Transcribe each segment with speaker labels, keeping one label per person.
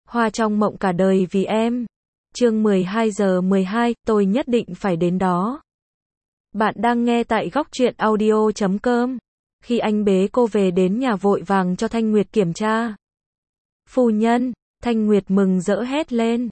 Speaker 1: Hoa trong mộng cả đời vì em. Chương 12:12, tôi nhất định phải đến đó. Bạn đang nghe tại Góc Truyện Audio.com. Khi anh bế cô về đến nhà vội vàng cho Thanh Nguyệt kiểm tra. Phu nhân, Thanh Nguyệt mừng rỡ hét lên.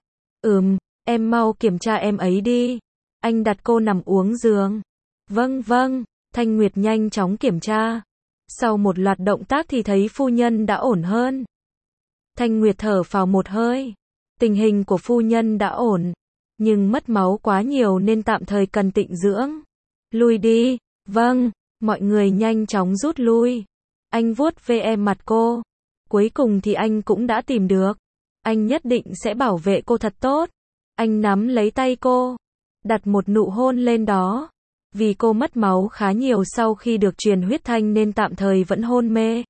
Speaker 1: Em mau kiểm tra em ấy đi. Anh đặt cô nằm uống giường. Vâng, Thanh Nguyệt nhanh chóng kiểm tra. Sau một loạt động tác thì thấy phu nhân đã ổn hơn. Thanh Nguyệt thở phào một hơi. Tình hình của phu nhân đã ổn, nhưng mất máu quá nhiều nên tạm thời cần tịnh dưỡng. Lui đi. Vâng, mọi người nhanh chóng rút lui. Anh vuốt ve mặt cô. Cuối cùng thì anh cũng đã tìm được. Anh nhất định sẽ bảo vệ cô thật tốt. Anh nắm lấy tay cô, đặt một nụ hôn lên đó. Vì cô mất máu khá nhiều sau khi được truyền huyết thanh nên tạm thời vẫn hôn mê.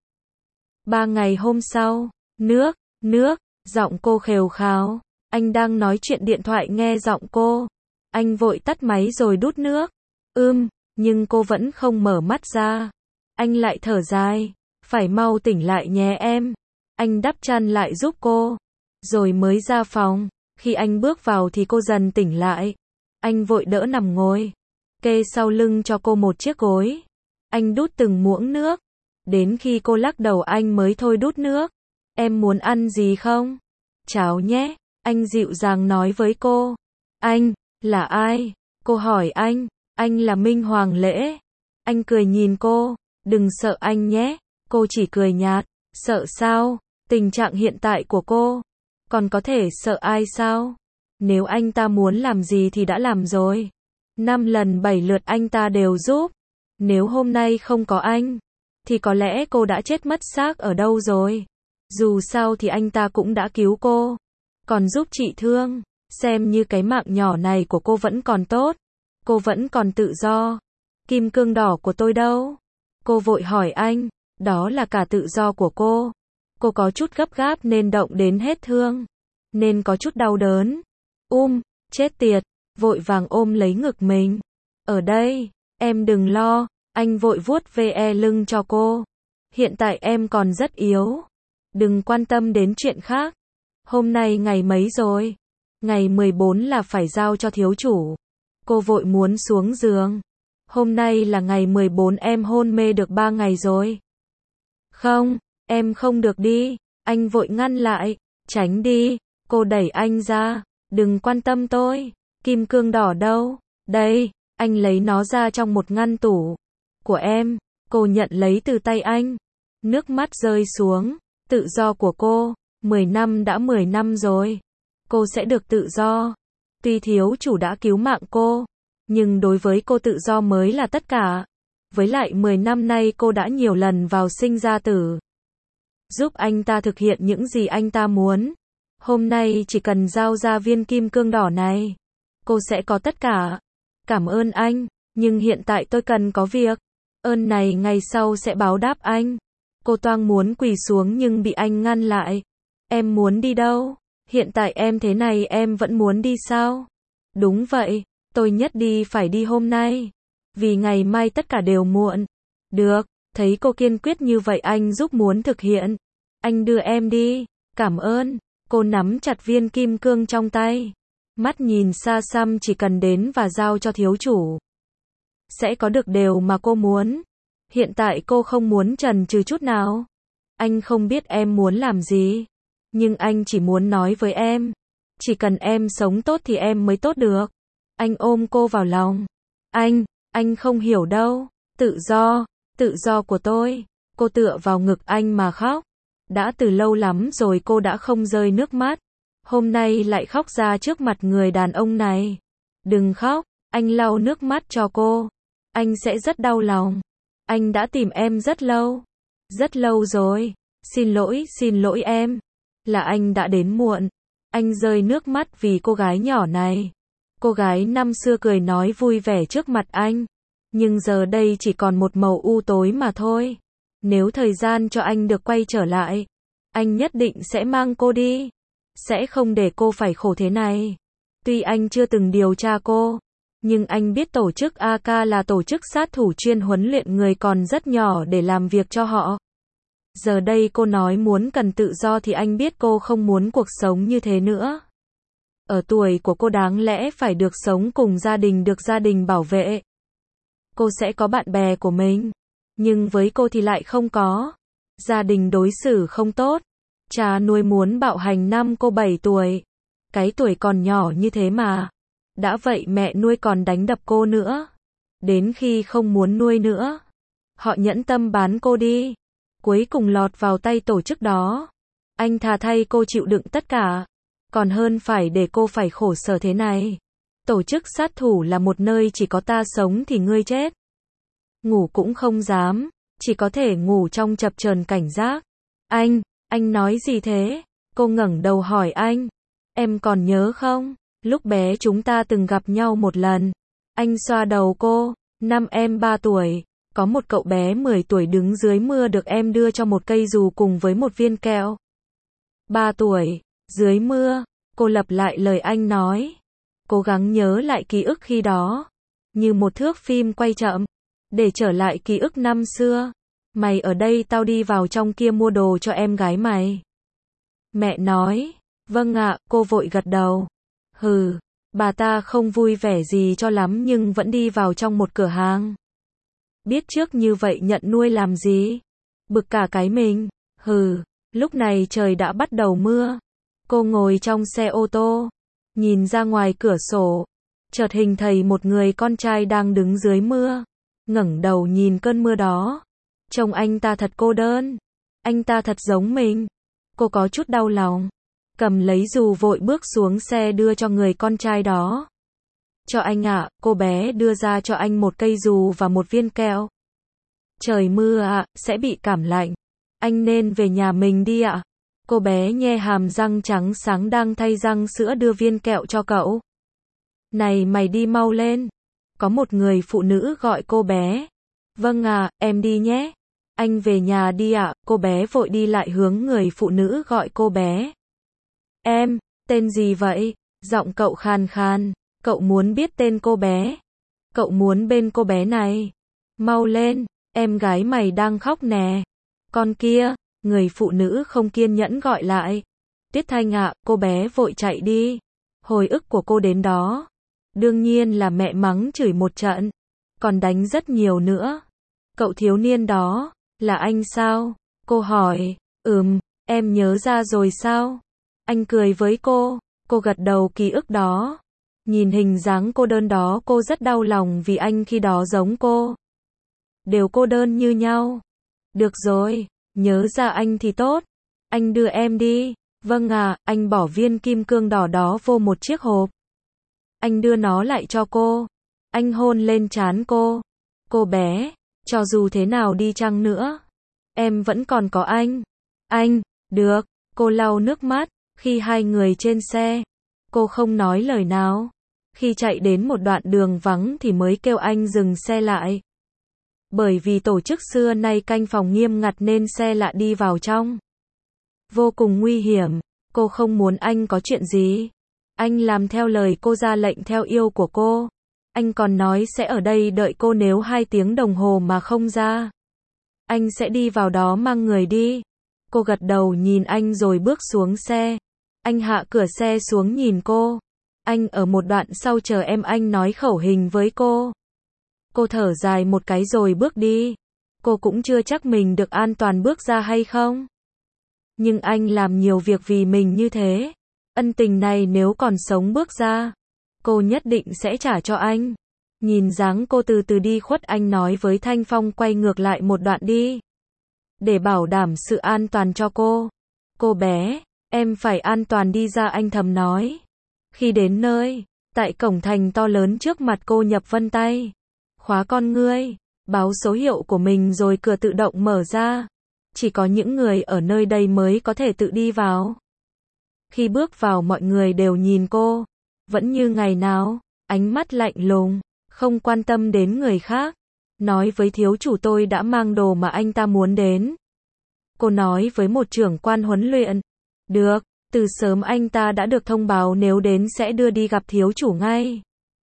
Speaker 1: 3 ngày hôm sau, nước, giọng cô khều khào. Anh đang nói chuyện điện thoại nghe giọng cô. Anh vội tắt máy rồi đút nước. Nhưng cô vẫn không mở mắt ra. Anh lại thở dài. Phải mau tỉnh lại nhé em. Anh đắp chăn lại giúp cô. Rồi mới ra phòng. Khi anh bước vào thì cô dần tỉnh lại. Anh vội đỡ nằm ngồi. Kê sau lưng cho cô một chiếc gối. Anh đút từng muỗng nước. Đến khi cô lắc đầu anh mới thôi đút nước. Em muốn ăn gì không? Cháo nhé. Anh dịu dàng nói với cô. Anh, là ai? Cô hỏi anh. Anh là Minh Hoàng Lễ. Anh cười nhìn cô. Đừng sợ anh nhé. Cô chỉ cười nhạt. Sợ sao? Tình trạng hiện tại của cô. Còn có thể sợ ai sao? Nếu anh ta muốn làm gì thì đã làm rồi. 5 lần 7 lượt anh ta đều giúp. Nếu hôm nay không có anh, thì có lẽ cô đã chết mất xác ở đâu rồi. Dù sao thì anh ta cũng đã cứu cô. Còn giúp trị thương. Xem như cái mạng nhỏ này của cô vẫn còn tốt. Cô vẫn còn tự do. Kim cương đỏ của tôi đâu? Cô vội hỏi anh. Đó là cả tự do của cô. Cô có chút gấp gáp nên động đến hết thương. Nên có chút đau đớn. Chết tiệt. Vội vàng ôm lấy ngực mình. Ở đây, em đừng lo. Anh vội vuốt ve lưng cho cô. Hiện tại em còn rất yếu. Đừng quan tâm đến chuyện khác. Hôm nay ngày mấy rồi? Ngày 14 là phải giao cho thiếu chủ. Cô vội muốn xuống giường. Hôm nay là ngày 14 em hôn mê được 3 ngày rồi. Không, em không được đi. Anh vội ngăn lại. Tránh đi. Cô đẩy anh ra. Đừng quan tâm tôi. Kim cương đỏ đâu? Đây, anh lấy nó ra trong một ngăn tủ của em. Cô nhận lấy từ tay anh. Nước mắt rơi xuống. Tự do của cô. 10 năm đã 10 năm rồi. Cô sẽ được tự do. Tuy thiếu chủ đã cứu mạng cô, nhưng đối với cô tự do mới là tất cả. Với lại 10 năm nay cô đã nhiều lần vào sinh ra tử. Giúp anh ta thực hiện những gì anh ta muốn. Hôm nay chỉ cần giao ra viên kim cương đỏ này, cô sẽ có tất cả. Cảm ơn anh, nhưng hiện tại tôi cần có việc. Ơn này ngày sau sẽ báo đáp anh. Cô toang muốn quỳ xuống nhưng bị anh ngăn lại. Em muốn đi đâu? Hiện tại em thế này em vẫn muốn đi sao? Đúng vậy, tôi nhất đi phải đi hôm nay. Vì ngày mai tất cả đều muộn. Được, thấy cô kiên quyết như vậy anh giúp muốn thực hiện. Anh đưa em đi. Cảm ơn. Cô nắm chặt viên kim cương trong tay. Mắt nhìn xa xăm chỉ cần đến và giao cho thiếu chủ. Sẽ có được điều mà cô muốn. Hiện tại cô không muốn chần chừ chút nào. Anh không biết em muốn làm gì. Nhưng anh chỉ muốn nói với em. Chỉ cần em sống tốt thì em mới tốt được. Anh ôm cô vào lòng. Anh không hiểu đâu. Tự do của tôi. Cô tựa vào ngực anh mà khóc. Đã từ lâu lắm rồi cô đã không rơi nước mắt. Hôm nay lại khóc ra trước mặt người đàn ông này. Đừng khóc, anh lau nước mắt cho cô. Anh sẽ rất đau lòng. Anh đã tìm em rất lâu. Rất lâu rồi. Xin lỗi em. Là anh đã đến muộn. Anh rơi nước mắt vì cô gái nhỏ này. Cô gái năm xưa cười nói vui vẻ trước mặt anh. Nhưng giờ đây chỉ còn một màu u tối mà thôi. Nếu thời gian cho anh được quay trở lại, anh nhất định sẽ mang cô đi. Sẽ không để cô phải khổ thế này. Tuy anh chưa từng điều tra cô, nhưng anh biết tổ chức AK là tổ chức sát thủ chuyên huấn luyện người còn rất nhỏ để làm việc cho họ. Giờ đây cô nói muốn cần tự do thì anh biết cô không muốn cuộc sống như thế nữa. Ở tuổi của cô đáng lẽ phải được sống cùng gia đình, được gia đình bảo vệ. Cô sẽ có bạn bè của mình. Nhưng với cô thì lại không có. Gia đình đối xử không tốt. Cha nuôi muốn bạo hành năm cô 7 tuổi. Cái tuổi còn nhỏ như thế mà. Đã vậy mẹ nuôi còn đánh đập cô nữa. Đến khi không muốn nuôi nữa, họ nhẫn tâm bán cô đi. Cuối cùng lọt vào tay tổ chức đó. Anh thà thay cô chịu đựng tất cả, còn hơn phải để cô phải khổ sở thế này. Tổ chức sát thủ là một nơi chỉ có ta sống thì ngươi chết. Ngủ cũng không dám, chỉ có thể ngủ trong chập chờn cảnh giác. Anh nói gì thế? Cô ngẩng đầu hỏi anh. Em còn nhớ không? Lúc bé chúng ta từng gặp nhau một lần. Anh xoa đầu cô. Năm em 3 tuổi, có một cậu bé 10 tuổi đứng dưới mưa được em đưa cho một cây dù cùng với một viên kẹo. 3 tuổi, dưới mưa, cô lặp lại lời anh nói. Cố gắng nhớ lại ký ức khi đó, như một thước phim quay chậm, để trở lại ký ức năm xưa. Mày ở đây, tao đi vào trong kia mua đồ cho em gái mày. Mẹ nói. Vâng ạ, cô vội gật đầu. Hừ, bà ta không vui vẻ gì cho lắm nhưng vẫn đi vào trong một cửa hàng. Biết trước như vậy nhận nuôi làm gì? Bực cả cái mình. Hừ, lúc này trời đã bắt đầu mưa. Cô ngồi trong xe ô tô, nhìn ra ngoài cửa sổ, chợt hình thấy một người con trai đang đứng dưới mưa, ngẩng đầu nhìn cơn mưa đó. Trông anh ta thật cô đơn, anh ta thật giống mình. Cô có chút đau lòng, cầm lấy dù vội bước xuống xe đưa cho người con trai đó. Cho anh ạ, cô bé đưa ra cho anh một cây dù và một viên kẹo. Trời mưa ạ, sẽ bị cảm lạnh. Anh nên về nhà mình đi ạ. Cô bé nhe hàm răng trắng sáng đang thay răng sữa đưa viên kẹo cho cậu. Này mày đi mau lên. Có một người phụ nữ gọi cô bé. Vâng ạ, em đi nhé. Anh về nhà đi ạ. Cô bé vội đi lại hướng người phụ nữ gọi cô bé. Em, tên gì vậy? Giọng cậu khàn khàn. Cậu muốn biết tên cô bé. Cậu muốn bên cô bé này. Mau lên, em gái mày đang khóc nè. Con kia, người phụ nữ không kiên nhẫn gọi lại. Tuyết Thanh ạ, cô bé vội chạy đi. Hồi ức của cô đến đó. Đương nhiên là mẹ mắng chửi một trận. Còn đánh rất nhiều nữa. Cậu thiếu niên đó, là anh sao? Cô hỏi. Em nhớ ra rồi sao? Anh cười với cô gật đầu ký ức đó. Nhìn hình dáng cô đơn đó cô rất đau lòng vì anh khi đó giống cô. Đều cô đơn như nhau. Được rồi, nhớ ra anh thì tốt. Anh đưa em đi. Vâng ạ, anh bỏ viên kim cương đỏ đó vô một chiếc hộp. Anh đưa nó lại cho cô. Anh hôn lên trán cô. Cô bé, cho dù thế nào đi chăng nữa, em vẫn còn có anh. Anh, được, cô lau nước mắt. Khi hai người trên xe, cô không nói lời nào. Khi chạy đến một đoạn đường vắng thì mới kêu anh dừng xe lại. Bởi vì tổ chức xưa nay canh phòng nghiêm ngặt nên xe lạ đi vào trong. Vô cùng nguy hiểm, cô không muốn anh có chuyện gì. Anh làm theo lời cô, ra lệnh theo yêu của cô. Anh còn nói sẽ ở đây đợi cô, nếu 2 tiếng đồng hồ mà không ra, anh sẽ đi vào đó mang người đi. Cô gật đầu nhìn anh rồi bước xuống xe. Anh hạ cửa xe xuống nhìn cô. Anh ở một đoạn sau chờ em, anh nói khẩu hình với cô. Cô thở dài một cái rồi bước đi. Cô cũng chưa chắc mình được an toàn bước ra hay không. Nhưng anh làm nhiều việc vì mình như thế. Ân tình này nếu còn sống bước ra, cô nhất định sẽ trả cho anh. Nhìn dáng cô từ từ đi khuất, anh nói với Thanh Phong quay ngược lại một đoạn đi. Để bảo đảm sự an toàn cho cô. Cô bé, em phải an toàn đi ra, anh thầm nói. Khi đến nơi, tại cổng thành to lớn trước mặt cô, Nhập Vân tay khóa con ngươi, báo số hiệu của mình rồi cửa tự động mở ra. Chỉ có những người ở nơi đây mới có thể tự đi vào. Khi bước vào mọi người đều nhìn cô, vẫn như ngày nào, ánh mắt lạnh lùng, không quan tâm đến người khác. Nói với thiếu chủ tôi đã mang đồ mà anh ta muốn đến. Cô nói với một trưởng quan huấn luyện. Được, từ sớm anh ta đã được thông báo nếu đến sẽ đưa đi gặp thiếu chủ ngay.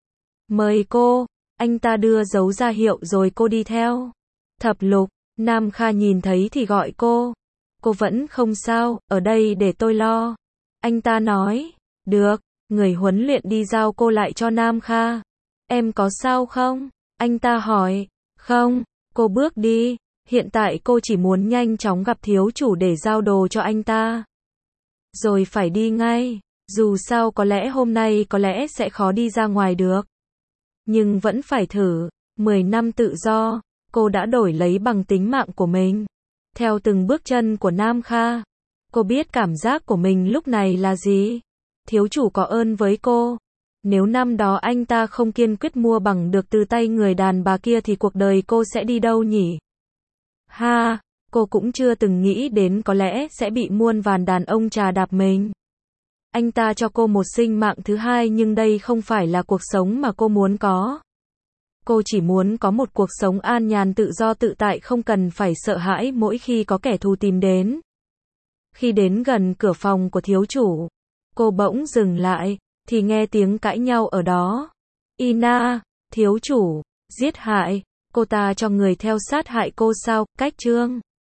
Speaker 1: Mời cô, anh ta đưa dấu ra hiệu rồi cô đi theo. Thập Lục, Nam Kha nhìn thấy thì gọi cô. Cô vẫn không sao, ở đây để tôi lo. Anh ta nói, được, người huấn luyện đi giao cô lại cho Nam Kha. Em có sao không? Anh ta hỏi, không, cô bước đi, hiện tại cô chỉ muốn nhanh chóng gặp thiếu chủ để giao đồ cho anh ta. Rồi phải đi ngay, dù sao có lẽ hôm nay có lẽ sẽ khó đi ra ngoài được. Nhưng vẫn phải thử, 10 năm tự do, cô đã đổi lấy bằng tính mạng của mình. Theo từng bước chân của Nam Kha, cô biết cảm giác của mình lúc này là gì. Thiếu chủ có ơn với cô. Nếu năm đó anh ta không kiên quyết mua bằng được từ tay người đàn bà kia thì cuộc đời cô sẽ đi đâu nhỉ? Ha, cô cũng chưa từng nghĩ đến có lẽ sẽ bị muôn vàn đàn ông chà đạp mình. Anh ta cho cô một sinh mạng thứ hai nhưng đây không phải là cuộc sống mà cô muốn có. Cô chỉ muốn có một cuộc sống an nhàn tự do tự tại không cần phải sợ hãi mỗi khi có kẻ thù tìm đến. Khi đến gần cửa phòng của thiếu chủ, cô bỗng dừng lại, thì nghe tiếng cãi nhau ở đó. Ina, thiếu chủ, giết hại, cô ta cho người theo sát hại cô sao, cách chương.